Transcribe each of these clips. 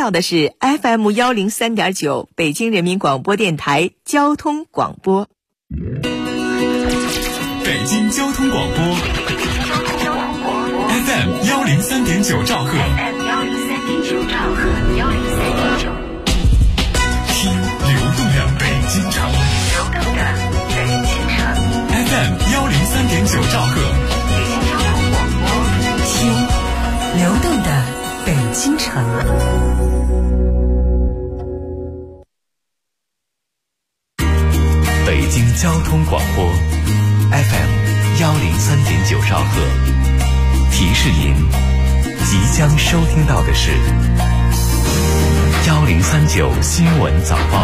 到的是 FM103.9 北京人民广播电台交通广播。 北京交通广播 FM103.9 兆赫，听流动的北京城FM103.9 兆赫， 听流动的北京城。 北京交通广播 FM103.9 兆赫，提示您即将收听到的是1039新闻早报。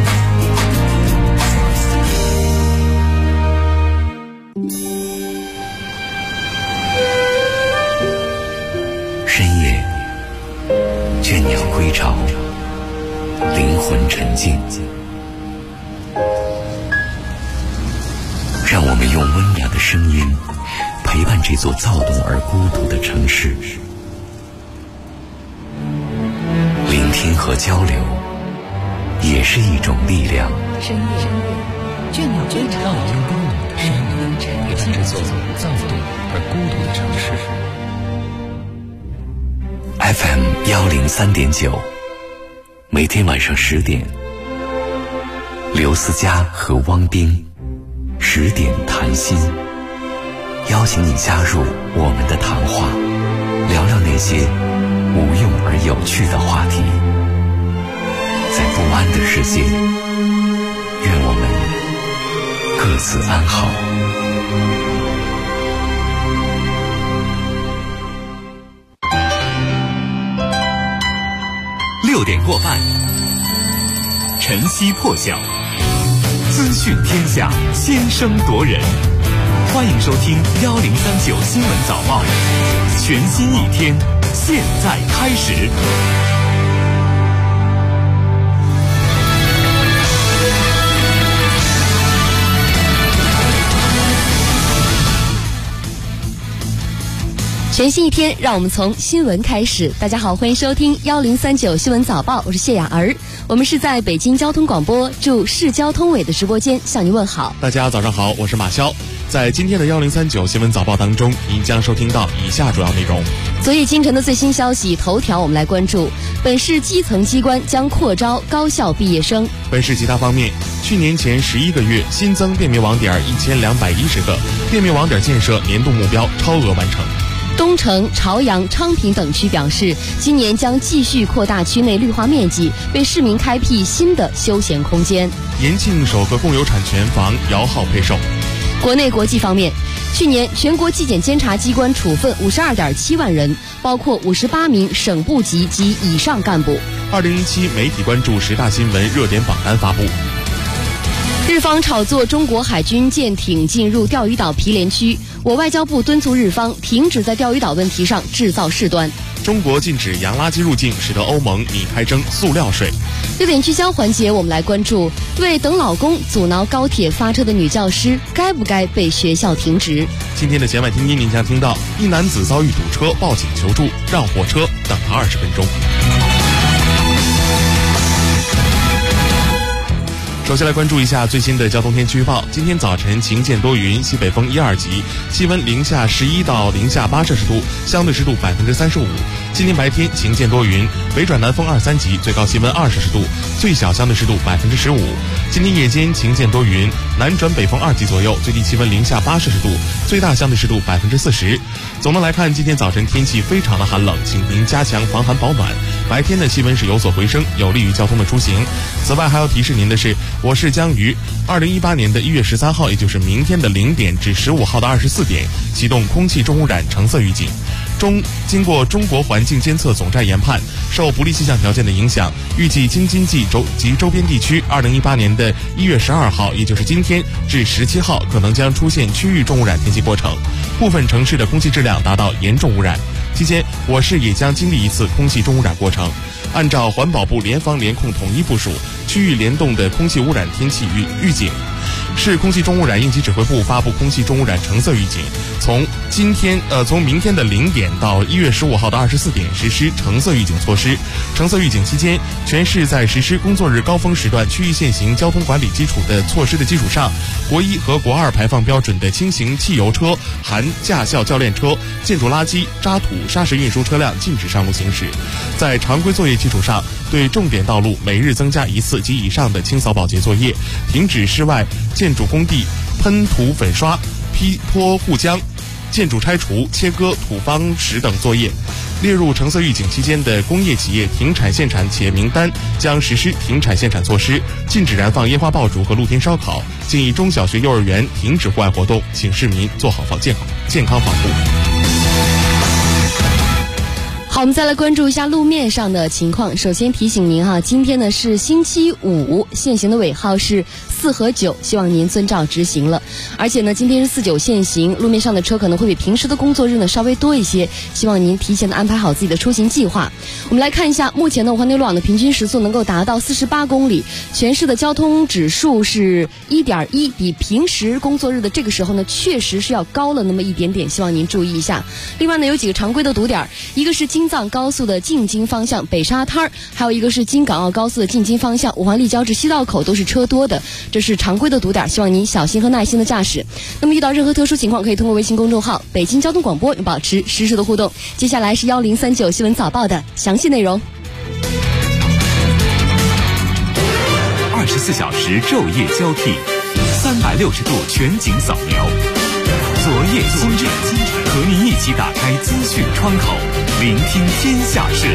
深夜，倦鸟归巢，灵魂沉静。让我们用温暖的声音陪伴这座躁动而孤独的城市，聆听和交流也是一种力量。 深夜，倦鸟归巢， 让我们用温暖的声音陪伴这座躁动而孤独的城市。 FM103.9，每天晚上10点，刘思佳和汪冰10点谈心，邀请你加入我们的谈话，聊聊那些无用而有趣的话题。在不安的世界，愿我们各自安好。6点过半，晨曦破晓，资讯天下，先声夺人。欢迎收听1039新闻早报，全新一天，现在开始。 全新一天，让我们从新闻开始。大家好，欢迎收听1039新闻早报，我是谢雅儿。我们是在北京交通广播驻市交通委的直播间向您问好。 大家早上好，我是马潇。在今天的1039新闻早报当中，您将收听到以下主要内容。 昨夜今晨的最新消息，头条我们来关注：本市基层机关将扩招高校毕业生。 本市其他方面，去年前11个月新增便民网点1210个，便民网点建设年度目标超额完成。 东城、朝阳、昌平等区表示，今年将继续扩大区内绿化面积，为市民开辟新的休闲空间。 延庆首个共有产权房摇号配售。 国内国际方面，去年全国纪检监察机关处分52.7万人，包括58名省部级及以上干部。 2017媒体关注10大新闻热点榜单发布。 日方炒作中国海军舰艇进入钓鱼岛毗连区，我外交部敦促日方停止在钓鱼岛问题上制造事端。 中国禁止洋垃圾入境，使得欧盟拟开征塑料税。 热点聚焦环节，我们来关注：为等老公阻挠高铁发车的女教师，该不该被学校停职？ 今天的弦外听音，您将听到一男子遭遇堵车，报警求助，让货车等了20分钟。首先来关注一下最新的交通天气预报。今天早晨晴见多云，西北风1、2级，气温-11到-8摄氏度，相对湿度35%。今天白天晴见多云，北转南风2、3级，最高气温2摄氏度，最小相对湿度15%。今天夜间晴见多云，南转北风2级左右，最低气温-8摄氏度，最大相对湿度40%。总的来看，今天早晨天气非常的寒冷，请您加强防寒保暖。白天的气温是有所回升，有利于交通的出行。此外，还要提示您的是，我市将于2018年的1月13号，也就是明天的0点至15号的24点，启动空气重污染橙色预警。经过中国环境监测总站研判，受不利气象条件的影响，预计京津冀及周边地区2018年的1月12号，也就是今天至17号，可能将出现区域重污染天气过程，部分城市的空气质量达到严重污染。期间，我市也将经历一次空气重污染过程。按照环保部联防联控统一部署，区域联动的空气污染天气预警， 市空气重污染应急指挥部发布空气重污染橙色预警，从明天的0点到1月15号的24点实施橙色预警措施。橙色预警期间，全市在实施工作日高峰时段区域限行交通管理基础的措施的基础上，国1和国2排放标准的轻型汽油车、含驾校教练车、建筑垃圾、渣土、砂石运输车辆禁止上路行驶。在常规作业基础上，对重点道路每日增加1次及以上的清扫保洁作业，停止室外建筑工地喷涂粉刷、批泼护浆、建筑拆除、切割土方石等作业。列入橙色预警期间的工业企业停产限产企业名单将实施停产限产措施，禁止燃放烟花爆竹和露天烧烤，建议中小学、幼儿园停止户外活动，请市民做好健康防护。 好，我们再来关注一下路面上的情况。首先提醒您哈，今天呢是星期五，限行的尾号是4和9，希望您遵照执行了。而且呢，今天是4、9限行，路面上的车可能会比平时的工作日呢稍微多一些，希望您提前的安排好自己的出行计划。我们来看一下，目前呢，环内路网的平均时速能够达到48公里，全市的交通指数是1.1，比平时工作日的这个时候呢，确实是要高了那么一点点，希望您注意一下。另外呢，有几个常规的堵点，一个是京藏高速的进京方向北沙滩，还有一个是京港澳高速的进京方向五环立交至西道口都是车多的，这是常规的堵点，希望您小心和耐心的驾驶。那么遇到任何特殊情况，可以通过微信公众号北京交通广播保持实时的互动。接下来是1039新闻早报的详细内容。 24小时昼夜交替，360度全景扫描，昨夜今日，和您一起打开资讯窗口，聆听天下事。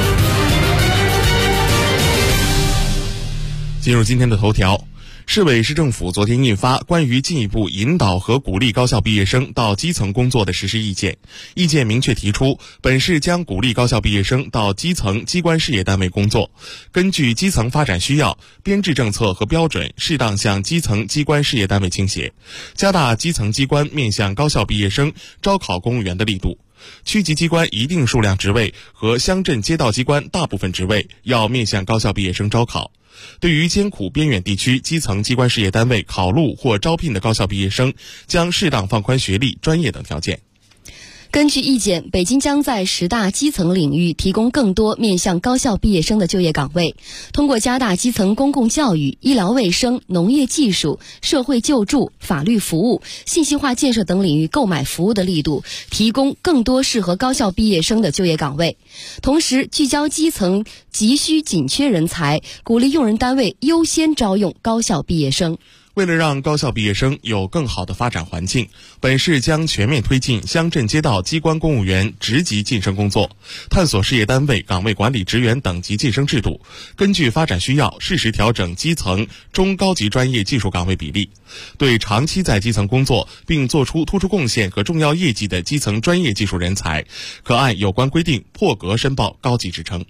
进入今天的头条，市委市政府昨天印发关于进一步引导和鼓励高校毕业生到基层工作的实施意见。意见明确提出，本市将鼓励高校毕业生到基层机关事业单位工作，根据基层发展需要，编制政策和标准适当向基层机关事业单位倾斜，加大基层机关面向高校毕业生招考公务员的力度。区级机关一定数量职位和乡镇街道机关大部分职位要面向高校毕业生招考。对于艰苦边远地区基层机关事业单位考录或招聘的高校毕业生，将适当放宽学历、专业等条件。 根据意见，北京将在10大基层领域提供更多面向高校毕业生的就业岗位，通过加大基层公共教育、医疗卫生、农业技术、社会救助、法律服务、信息化建设等领域购买服务的力度，提供更多适合高校毕业生的就业岗位。同时，聚焦基层急需紧缺人才，鼓励用人单位优先招用高校毕业生。 为了让高校毕业生有更好的发展环境，本市将全面推进乡镇街道机关公务员职级晋升工作，探索事业单位岗位管理职员等级晋升制度，根据发展需要适时调整基层中高级专业技术岗位比例。对长期在基层工作并做出突出贡献和重要业绩的基层专业技术人才，可按有关规定破格申报高级职称。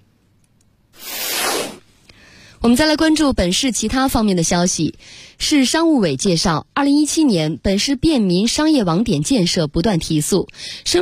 我们再来关注本市其他方面的消息。市商务委介绍，2017年本市便民商业网点建设不断提速，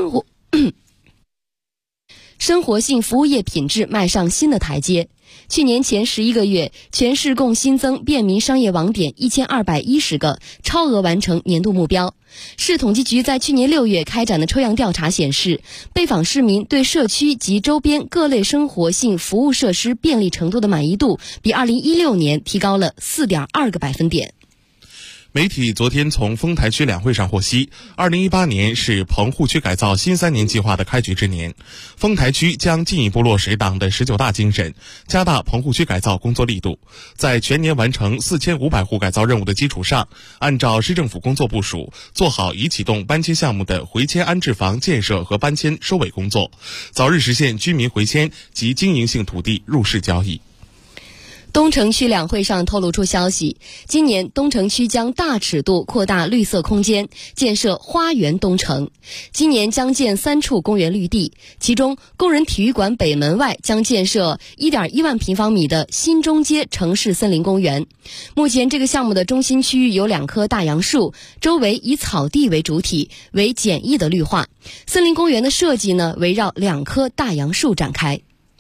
生活性服务业品质迈上新的台阶。去年前11个月，全市共新增便民商业网点1210个，超额完成年度目标。市统计局在去年6月开展的抽样调查显示，被访市民对社区及周边各类生活性服务设施便利程度的满意度，比2016年提高了4.2个百分点。 媒体昨天从丰台区两会上获悉，2018年是棚户区改造新3年计划的开局之年，丰台区将进一步落实党的19大精神，加大棚户区改造工作力度，在全年完成4500户改造任务的基础上，按照市政府工作部署，做好已启动搬迁项目的回迁安置房建设和搬迁收尾工作，早日实现居民回迁及经营性土地入市交易。 东城区两会上透露出消息，今年东城区将大尺度扩大绿色空间，建设花园东城。今年将建3处公园绿地，其中工人体育馆北门外将建设1.1万平方米的新中街城市森林公园。目前这个项目的中心区域有2棵大杨树，周围以草地为主体，为简易的绿化。森林公园的设计呢，围绕2棵大杨树展开。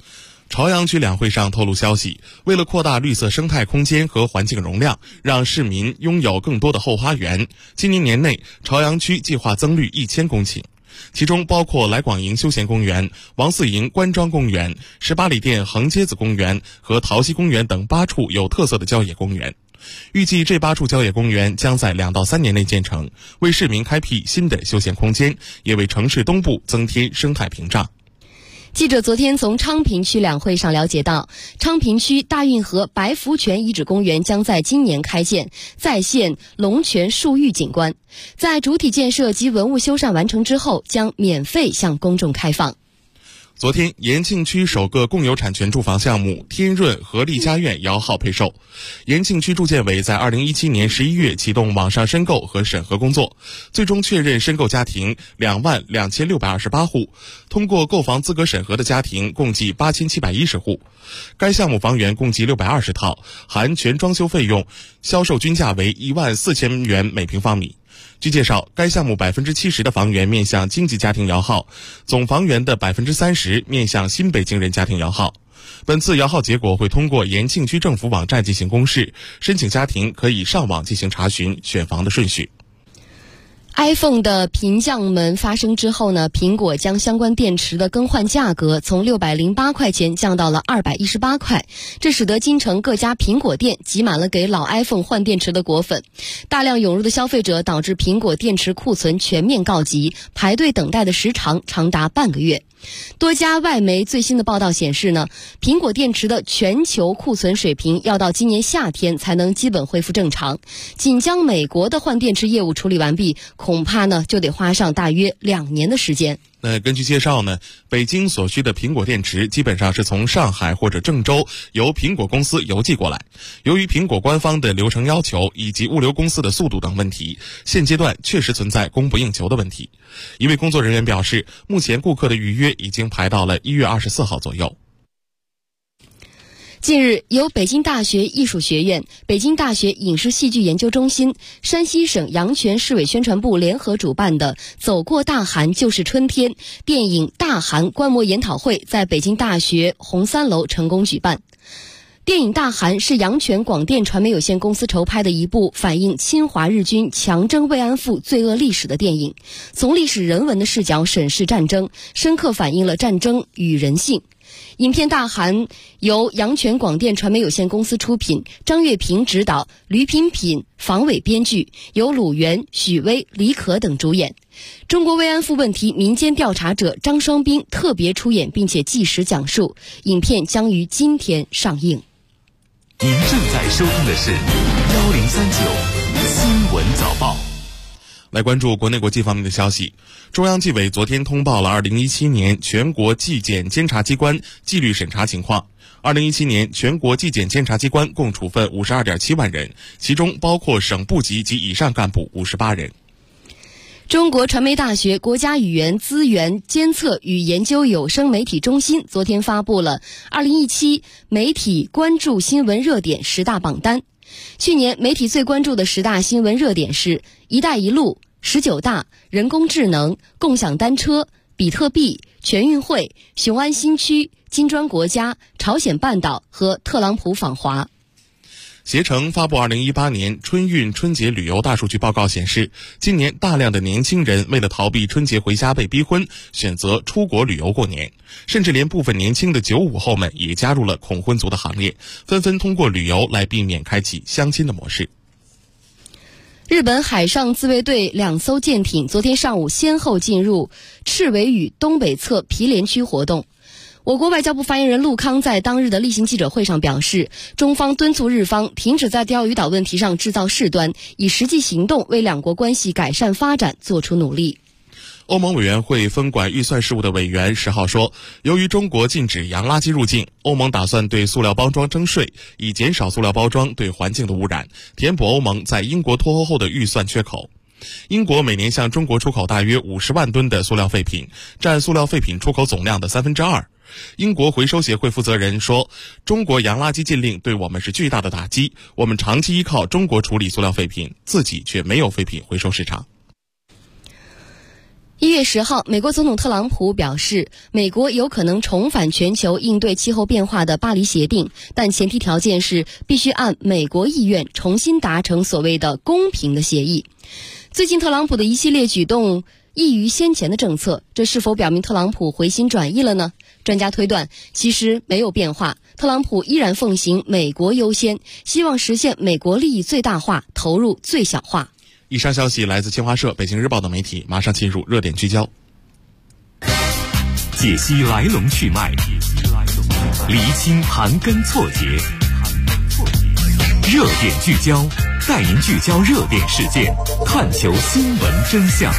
朝阳区两会上透露消息，为了扩大绿色生态空间和环境容量，让市民拥有更多的后花园，今年年内朝阳区计划增绿1000公顷，其中包括来广营休闲公园、王四营关庄公园、18里店横街子公园和桃溪公园等8处有特色的郊野公园。预计这8处郊野公园将在2到3年内建成，为市民开辟新的休闲空间，也为城市东部增添生态屏障。 记者昨天从昌平区两会上了解到，昌平区大运河白福泉遗址公园将在今年开建，再现龙泉树玉景观，在主体建设及文物修缮完成之后，将免费向公众开放。 昨天，延庆区首个共有产权住房项目天润合力家苑摇号配售。延庆区住建委在2017年11月启动网上申购和审核工作，最终确认申购家庭22628户，通过购房资格审核的家庭共计8710户。该项目房源共计620套，含全装修费用，销售均价为14000元每平方米。据介绍，该项目70%的房源面向经济家庭摇号，总房源的30%面向新北京人家庭摇号。本次摇号结果会通过延庆区政府网站进行公示，申请家庭可以上网进行查询选房的顺序。 iPhone 的频降门发生之后呢，苹果将相关电池的更换价格从608块钱降到了218块，这使得京城各家苹果店挤满了给老 iPhone 换电池的果粉，大量涌入的消费者导致苹果电池库存全面告急，排队等待的时长长达半个月。多家外媒最新的报道显示呢，苹果电池的全球库存水平要到今年夏天才能基本恢复正常，仅将美国的换电池业务处理完毕，恐怕呢就得花上大约2年的时间。 根据介绍呢，北京所需的苹果电池基本上是从上海或者郑州由苹果公司邮寄过来。由于苹果官方的流程要求以及物流公司的速度等问题，现阶段确实存在供不应求的问题。一位工作人员表示，目前顾客的预约已经排到了1月24号左右。 近日，由北京大学艺术学院、北京大学影视戏剧研究中心、山西省阳泉市委宣传部联合主办的“走过大寒就是春天”电影大寒观摩研讨会在北京大学红3楼成功举办。电影《大寒》是阳泉广电传媒有限公司筹拍的一部反映侵华日军强征慰安妇罪恶历史的电影，从历史人文的视角审视战争，深刻反映了战争与人性。影片《大寒》由阳泉广电传媒有限公司出品，张月平执导，吕品品、房伟编剧，由鲁源、许巍、李可等主演。中国慰安妇问题民间调查者张双冰特别出演并且纪实讲述，影片将于今天上映。 您正在收听的是1039新闻早报。 来关注国内国际方面的消息。中央纪委昨天通报了2017年全国纪检监察机关纪律审查情况。2017年全国纪检监察机关共处分52.7万人，其中包括省部级及以上干部58人。 中国传媒大学国家语言资源监测与研究有声媒体中心昨天发布了2017媒体关注新闻热点10大榜单。去年媒体最关注的10大新闻热点是一带一路、19大、人工智能、共享单车、比特币、全运会、雄安新区、金砖国家、朝鲜半岛和特朗普访华。 携程发布2018年春运春节旅游大数据报告显示，今年大量的年轻人为了逃避春节回家被逼婚，选择出国旅游过年，甚至连部分年轻的95后们也加入了恐婚族的行列，纷纷通过旅游来避免开启相亲的模式。 日本海上自卫队2艘舰艇昨天上午先后进入赤尾屿东北侧毗连区活动。我国外交部发言人陆康在当日的例行记者会上表示，中方敦促日方停止在钓鱼岛问题上制造事端，以实际行动为两国关系改善发展做出努力。 欧盟委员会分管预算事务的委员10号说，由于中国禁止洋垃圾入境，欧盟打算对塑料包装征税，以减少塑料包装对环境的污染，填补欧盟在英国脱欧后的预算缺口。英国每年向中国出口大约50万吨的塑料废品，占塑料废品出口总量的2%。英国回收协会负责人说，中国洋垃圾禁令对我们是巨大的打击，我们长期依靠中国处理塑料废品，自己却没有废品回收市场。 1月10号，美国总统特朗普表示，美国有可能重返全球应对气候变化的巴黎协定，但前提条件是必须按美国意愿重新达成所谓的公平的协议。最近特朗普的一系列举动异于先前的政策，这是否表明特朗普回心转意了呢？专家推断，其实没有变化，特朗普依然奉行美国优先，希望实现美国利益最大化，投入最小化。 以上消息来自新华社、北京日报等媒体，马上进入热点聚焦， 解析来龙去脉，厘清盘根错节，热点聚焦，带您聚焦热点事件，探求新闻真相。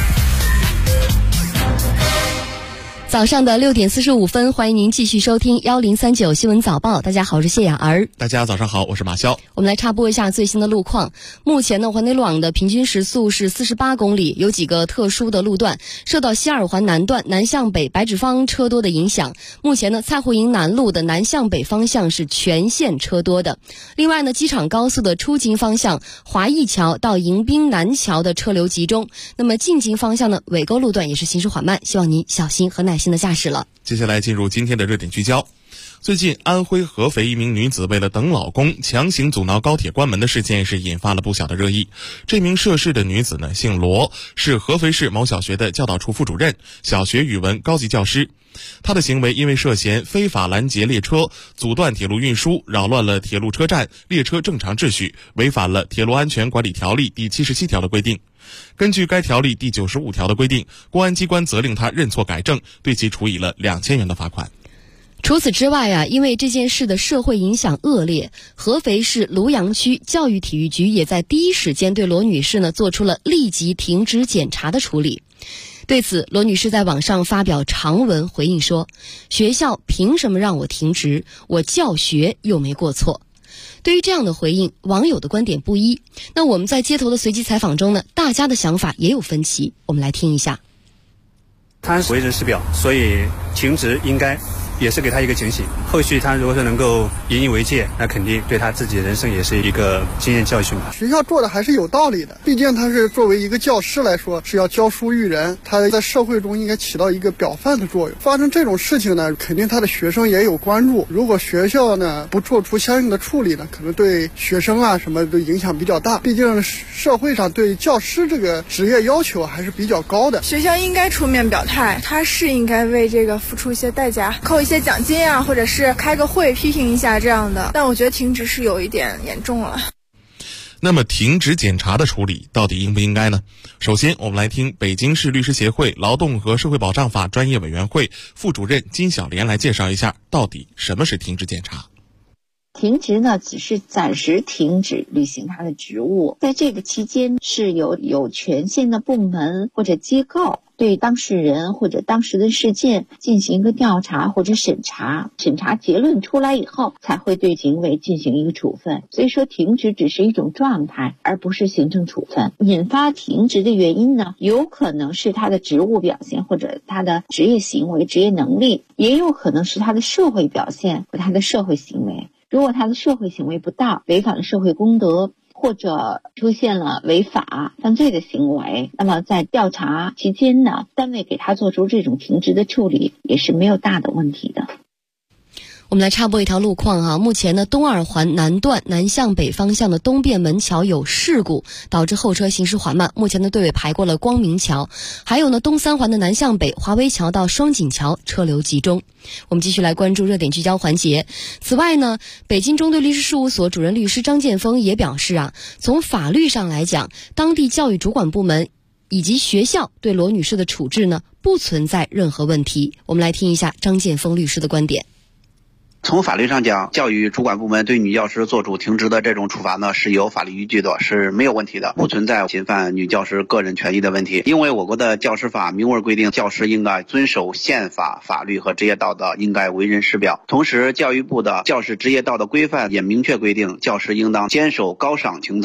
早上的6点45分，欢迎您继续收听1039新闻早报。大家好，我是谢雅儿。 大家早上好，我是马潇。 我们来插播一下最新的路况。目前呢，环内路网的平均时速是48公里，有几个特殊的路段受到西二环南段南向北白纸坊车多的影响。目前呢，蔡胡营南路的南向北方向是全线车多的。另外呢，机场高速的出京方向华义桥到迎宾南桥的车流集中。那么进京方向呢，尾沟路段也是行驶缓慢，希望您小心和耐心的驾驶了。 接下来进入今天的热点聚焦。最近安徽合肥一名女子为了等老公强行阻挠高铁关门的事件是引发了不小的热议。这名涉事的女子呢姓罗，是合肥市某小学的教导处副主任，小学语文高级教师。她的行为因为涉嫌非法拦截列车、阻断铁路运输、扰乱了铁路车站列车正常秩序，违反了《铁路安全管理条例》第77条的规定。根据该条例第95条的规定，公安机关责令她认错改正，对其处以了2000元的罚款。 除此之外啊，因为这件事的社会影响恶劣，合肥市庐阳区教育体育局也在第一时间对罗女士呢做出了立即停职检查的处理。对此，罗女士在网上发表长文回应说，学校凭什么让我停职？我教学又没过错。对于这样的回应，网友的观点不一。那我们在街头的随机采访中呢，大家的想法也有分歧，我们来听一下。 他为人师表，所以停职应该也是给他一个警醒。后续他如果是能够引以为戒，那肯定对他自己人生也是一个经验教训吧。 学校做的还是有道理的，毕竟他是作为一个教师来说，是要教书育人，他在社会中应该起到一个表范的作用。发生这种事情呢，肯定他的学生也有关注。如果学校呢不做出相应的处理呢，可能对学生啊什么的影响比较大。毕竟社会上对教师这个职业要求还是比较高的。 学校应该出面表态，他是应该为这个付出一些代价，扣一些奖金啊，或者是开个会批评一下这样的。但我觉得停职是有一点严重了。 那么停职检查的处理到底应不应该呢？首先我们来听北京市律师协会劳动和社会保障法专业委员会副主任金小莲来介绍一下到底什么是停职检查。 停职呢，只是暂时停止履行他的职务，在这个期间是有权限的部门或者机构对当事人或者当时的事件进行一个调查或者审查，审查结论出来以后才会对行为进行一个处分。所以说停职只是一种状态，而不是行政处分。引发停职的原因呢，有可能是他的职务表现或者他的职业行为、职业能力，也有可能是他的社会表现和他的社会行为。如果他的社会行为不当，违反了社会公德，或者出现了违法犯罪的行为，那么在调查期间呢，单位给他做出这种停职的处理也是没有大的问题的。 我们来插播一条路况哈，目前呢，东二环南段南向北方向的东便门桥有事故，导致后车行驶缓慢。目前的队尾排过了光明桥，还有呢，东三环的南向北华威桥到双井桥车流集中。我们继续来关注热点聚焦环节。此外呢，北京中队律师事务所主任律师张建峰也表示啊，从法律上来讲，当地教育主管部门以及学校对罗女士的处置呢，不存在任何问题。我们来听一下张建峰律师的观点。 从法律上讲，教育主管部门对女教师做出停职的这种处罚呢，是有法律依据的，是没有问题的，不存在侵犯女教师个人权益的问题。因为我国的教师法明文规定，教师应该遵守宪法、法律和职业道德，应该为人师表。同时，教育部的教师职业道德规范也明确规定，教师应当坚守高尚情操，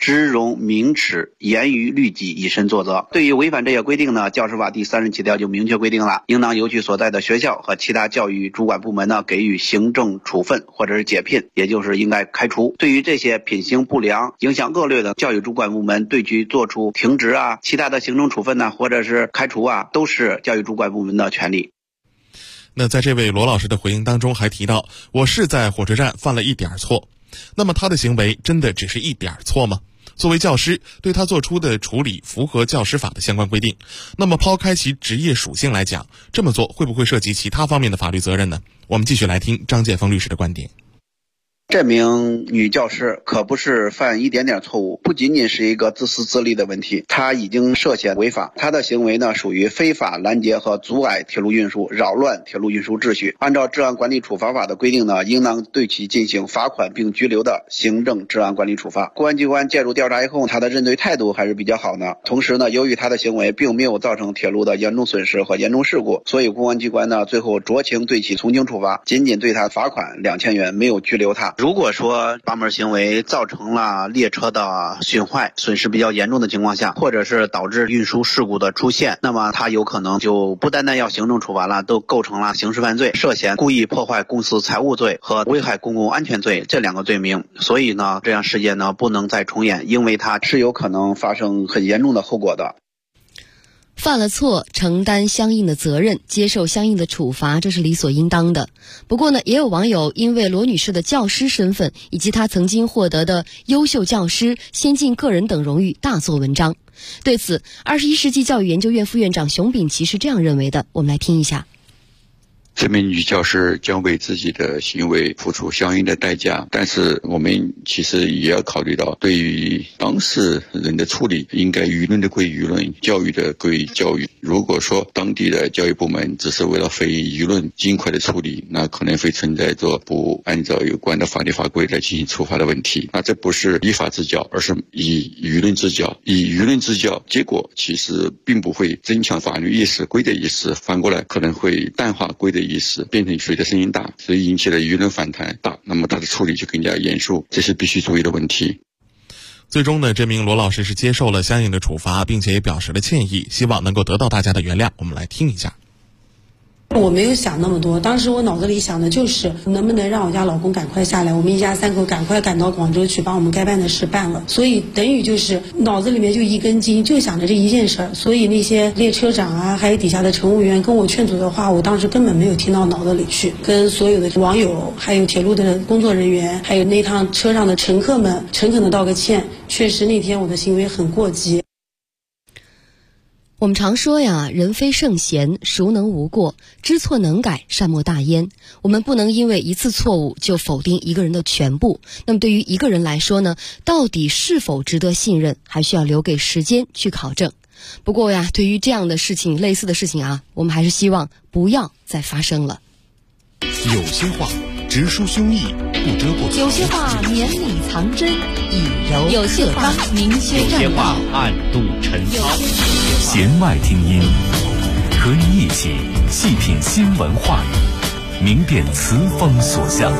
知容明耻，严于律己，以身作则。对于违反这些规定呢，教师法第37条就明确规定了，应当由其所在的学校和其他教育主管部门呢给予行政处分或者是解聘，也就是应该开除。对于这些品行不良、影响恶劣的教育主管部门，对其做出停职啊、其他的行政处分呢，或者是开除啊，都是教育主管部门的权利。 那在这位罗老师的回应当中还提到，我是在火车站犯了一点错。那么他的行为真的只是一点错吗？作为教师，对他做出的处理符合教师法的相关规定。那么抛开其职业属性来讲，这么做会不会涉及其他方面的法律责任呢？我们继续来听张建峰律师的观点。 这名女教师可不是犯一点点错误，不仅仅是一个自私自利的问题，她已经涉嫌违法。她的行为呢，属于非法拦截和阻碍铁路运输，扰乱铁路运输秩序。按照治安管理处罚法的规定呢，应当对其进行罚款并拘留的行政治安管理处罚。公安机关介入调查以后，她的认罪态度还是比较好的。同时呢，由于她的行为并没有造成铁路的严重损失和严重事故，所以公安机关呢最后酌情对其从轻处罚，仅仅对她罚款2000元，没有拘留她。如果说罚门行为造成了列车的损坏、损失比较严重的情况下，或者是导致运输事故的出现，那么他有可能就不单单要行政处罚了，都构成了刑事犯罪，涉嫌故意破坏公司财物罪和危害公共安全罪这2个罪名。所以呢，这样事件呢不能再重演，因为它是有可能发生很严重的后果的。 犯了错，承担相应的责任，接受相应的处罚，这是理所应当的。不过呢，也有网友因为罗女士的教师身份以及她曾经获得的优秀教师、先进个人等荣誉大做文章。对此，21世纪教育研究院副院长熊丙奇是这样认为的，我们来听一下。 这名女教师将为自己的行为付出相应的代价，但是我们其实也要考虑到，对于当事人的处理，应该舆论的归舆论，教育的归教育。如果说当地的教育部门只是为了非舆论尽快的处理，那可能会存在着不按照有关的法律法规来进行处罚的问题。那这不是依法治教，而是以舆论治教。以舆论治教，结果其实并不会增强法律意识、规则意识，反过来可能会淡化规则意识，变成谁的声音大，所以引起了舆论反弹大，那么他的处理就更加严肃，这是必须注意的问题。 最终呢，这名罗老师是接受了相应的处罚，并且也表示了歉意，希望能够得到大家的原谅。我们来听一下。 我没有想那么多，当时我脑子里想的就是能不能让我家老公赶快下来，我们一家3口赶快赶到广州去把我们该办的事办了。所以等于就是脑子里面就一根筋，就想着这一件事儿。所以那些列车长啊，还有底下的乘务员跟我劝阻的话，我当时根本没有听到脑子里去。跟所有的网友，还有铁路的工作人员，还有那趟车上的乘客们，诚恳的道个歉。确实那天我的行为很过激。 我们常说呀，人非圣贤，孰能无过？知错能改，善莫大焉。我们不能因为一次错误就否定一个人的全部。那么对于一个人来说呢，到底是否值得信任，还需要留给时间去考证。不过呀，对于这样的事情，类似的事情啊，我们还是希望不要再发生了。 有些话直抒胸臆，不遮不有些话绵里藏针，以柔有些话明靴有些话暗度陈仓。 弦外听音，和你一起细品新闻话语，明辨词风所向。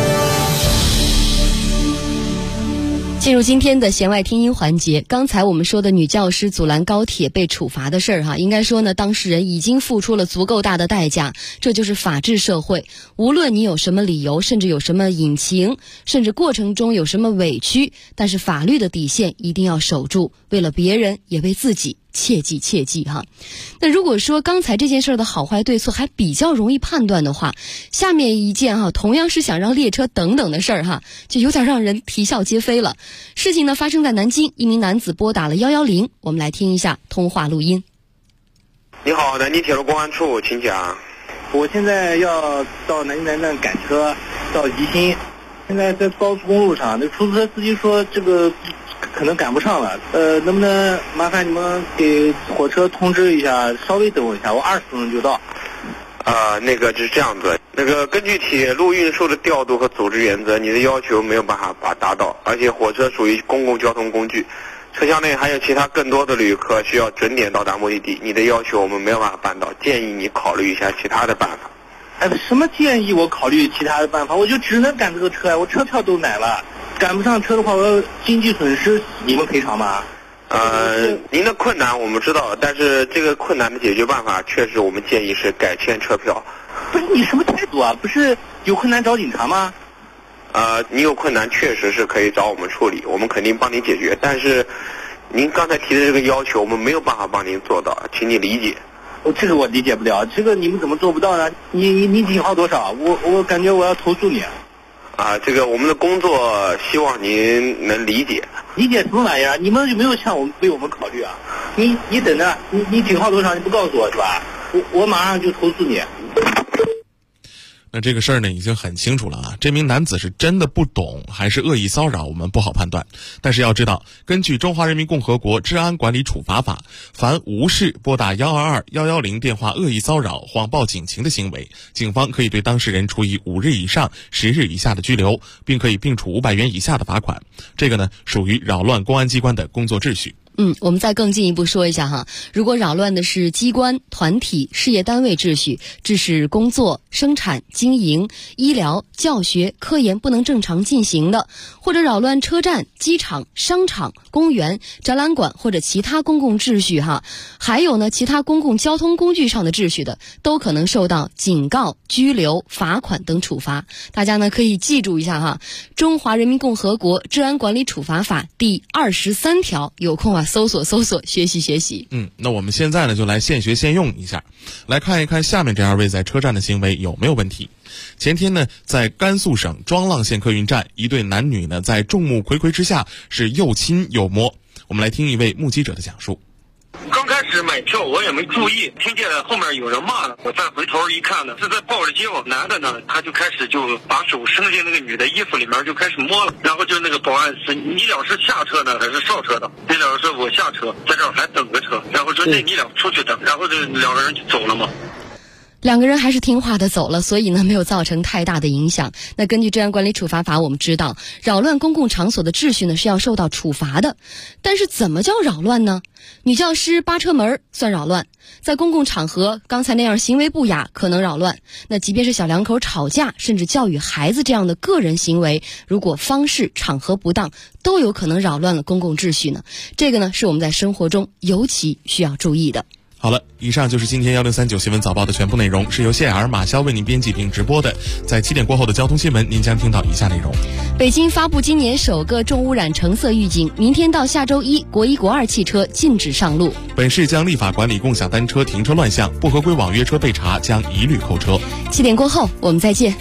进入今天的弦外听音环节，刚才我们说的女教师阻拦高铁被处罚的事儿应该说呢，当事人已经付出了足够大的代价。这就是法治社会，无论你有什么理由，甚至有什么隐情，甚至过程中有什么委屈，但是法律的底线一定要守住，为了别人也为自己，切记切记哈。那如果说刚才这件事的好坏对错还比较容易判断的话，下面一件同样是想让列车等等的事儿就有点让人啼笑皆非了。事情呢发生在南京，一名男子拨打了110，我们来听一下通话录音。 你好，南京铁路公安处，请讲。 我现在要到南京南站赶车到宜兴，现在在高速公路上，那出租车司机说这个可能赶不上了，能不能麻烦你们给火车通知一下，稍微等我一下，我20分钟就到。 那个是这样子，那个根据铁路运输的调度和组织原则，你的要求没有办法达到，而且火车属于公共交通工具，车厢内还有其他更多的旅客需要准点到达目的地，你的要求我们没有办法办到，建议你考虑一下其他的办法。 什么建议我考虑其他的办法？我就只能赶这个车，我车票都买了， 赶不上车的话，我经济损失你们赔偿吗？ 您的困难我们知道，但是这个困难的解决办法确实我们建议是改签车票。 不是你什么态度啊？不是有困难找警察吗？ 你有困难确实是可以找我们处理，我们肯定帮你解决。但是您刚才提的这个要求，我们没有办法帮您做到，请你理解。 这个我理解不了，这个你们怎么做不到呢？你警号多少？我感觉我要投诉你。 这个我们的工作希望您能理解。 理解什么玩意儿？你们有没有为我们考虑啊？你等着，你警号多少？你不告诉我是吧？我马上就投诉你。 那这个事儿呢已经很清楚了啊，这名男子是真的不懂还是恶意骚扰，我们不好判断。但是要知道，根据《中华人民共和国治安管理处罚法》，凡无视拨打122、110电话恶意骚扰、谎报警情的行为，警方可以对当事人处以5日以上10日以下的拘留，并可以并处500元以下的罚款。这个呢属于扰乱公安机关的工作秩序。 我们再更进一步说一下哈，如果扰乱的是机关、团体、事业单位秩序，致使工作、生产、经营、医疗、教学、科研不能正常进行的，或者扰乱车站、机场、商场、公园、展览馆或者其他公共秩序哈，还有呢其他公共交通工具上的秩序的，都可能受到警告、拘留、罚款等处罚。大家呢可以记住一下哈，《中华人民共和国治安管理处罚法》第23条，有空啊搜索学习。 那我们现在呢就来现学现用一下，来看一看下面这2位在车站的行为有没有问题。前天呢，在甘肃省庄浪县客运站，一对男女呢在众目睽睽之下是又亲又摸。我们来听一位目击者的讲述。 刚开始买票我也没注意，听见后面有人骂了，我再回头一看呢，是在抱着街坊男的呢，他就开始就把手伸进那个女的衣服里面就开始摸了，然后就那个保安是你俩是下车呢还是上车的？那俩说我下车，在这儿还等个车，然后说那你俩出去等，然后这2个人就走了嘛。 2个人还是听话的走了，所以呢没有造成太大的影响。那根据治安管理处罚法，我们知道扰乱公共场所的秩序呢是要受到处罚的。但是怎么叫扰乱呢？女教师扒车门算扰乱，在公共场合刚才那样行为不雅可能扰乱。那即便是小两口吵架，甚至教育孩子这样的个人行为，如果方式场合不当，都有可能扰乱了公共秩序呢。这个呢是我们在生活中尤其需要注意的。 好了，以上就是今天1039新闻早报的全部内容，是由谢尔、马潇为您编辑并直播的。在7点过后的交通新闻，您将听到以下内容： 北京发布今年首个重污染橙色预警，明天到下周1，国1、国2汽车禁止上路。 本市将立法管理共享单车停车乱象，不合规网约车被查将一律扣车。 7点过后，我们再见。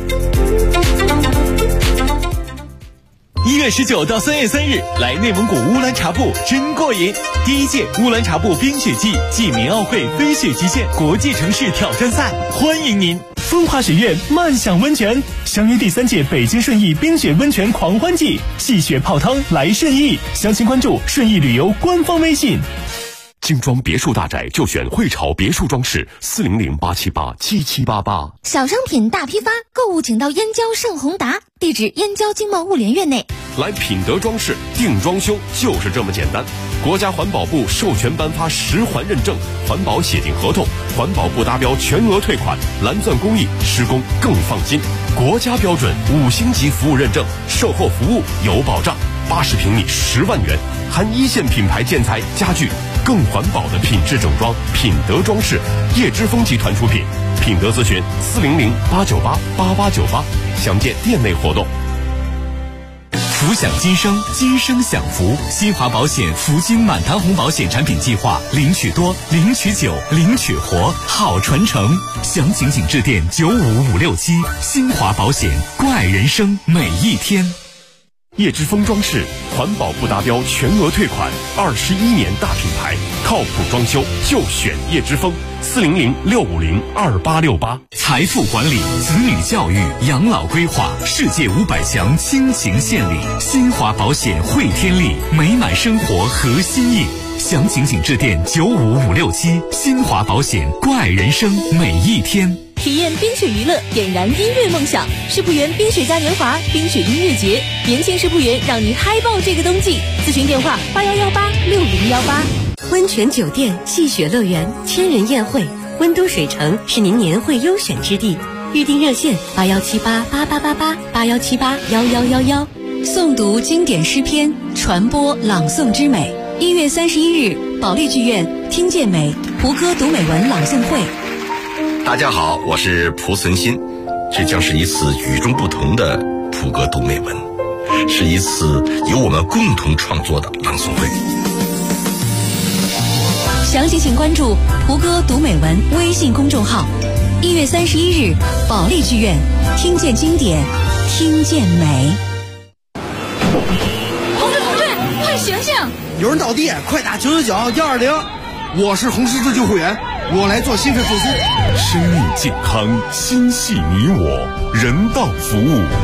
1月19到3月3日，来内蒙古乌兰察布真过瘾！第1届乌兰察布冰雪季暨民奥会飞雪极限国际城市挑战赛，欢迎您！风华雪苑漫享温泉，相约第3届北京顺义冰雪温泉狂欢季，戏雪泡汤来顺义。详情关注顺义旅游官方微信。 精装别墅大宅就选汇潮别墅装饰，400-878-7788。 小商品大批发，购物请到燕郊盛宏达，地址燕郊经贸物联院内。 来品德装饰定装修就是这么简单，国家环保部授权颁发10环认证，环保协定合同，环保部达标全额退款，蓝钻工艺，施工更放心，国家标准5星级服务认证，售后服务有保障，80平米10万元，含1线品牌建材家具，更环保的品质整装，品德装饰，叶之峰集团出品。品德咨询400-898-8898，详见店内活动。 福享今生，今生享福。新华保险福金满堂红保险产品计划，领取多，领取久，领取活，好传承。详情请致电95567。新华保险，关爱人生每一天。 叶之峰装饰环保部达标全额退款，21年大品牌，靠谱装修就选叶之峰，400-650-2868。 财富管理、子女教育、养老规划，世界500强倾情献礼。新华保险汇天利，美满生活核心意。详情请致电95567。新华保险，关爱人生每一天。 体验冰雪娱乐，点燃音乐梦想。世博园冰雪嘉年华、冰雪音乐节，年轻世博园让你嗨爆这个冬季。咨询电话81186018。 温泉酒店、戏雪乐园、千人宴会，温都水城是您年会优选之地。预订热线81788888，81781111。 诵读经典诗篇，传播朗诵之美。1月31日，保利剧院听见美蒲歌读美文朗诵会。 大家好，我是蒲存昕，这将是一次与众不同的蒲歌读美文，是一次由我们共同创作的朗诵会。 详情请关注蒲歌读美文微信公众号。1月31日，保利剧院听见经典，听见美。 同志，快醒醒！ 有人倒地，快打999-120。我是红十字救护员，我来做心肺复苏。 生命健康，心系你我，人道服务。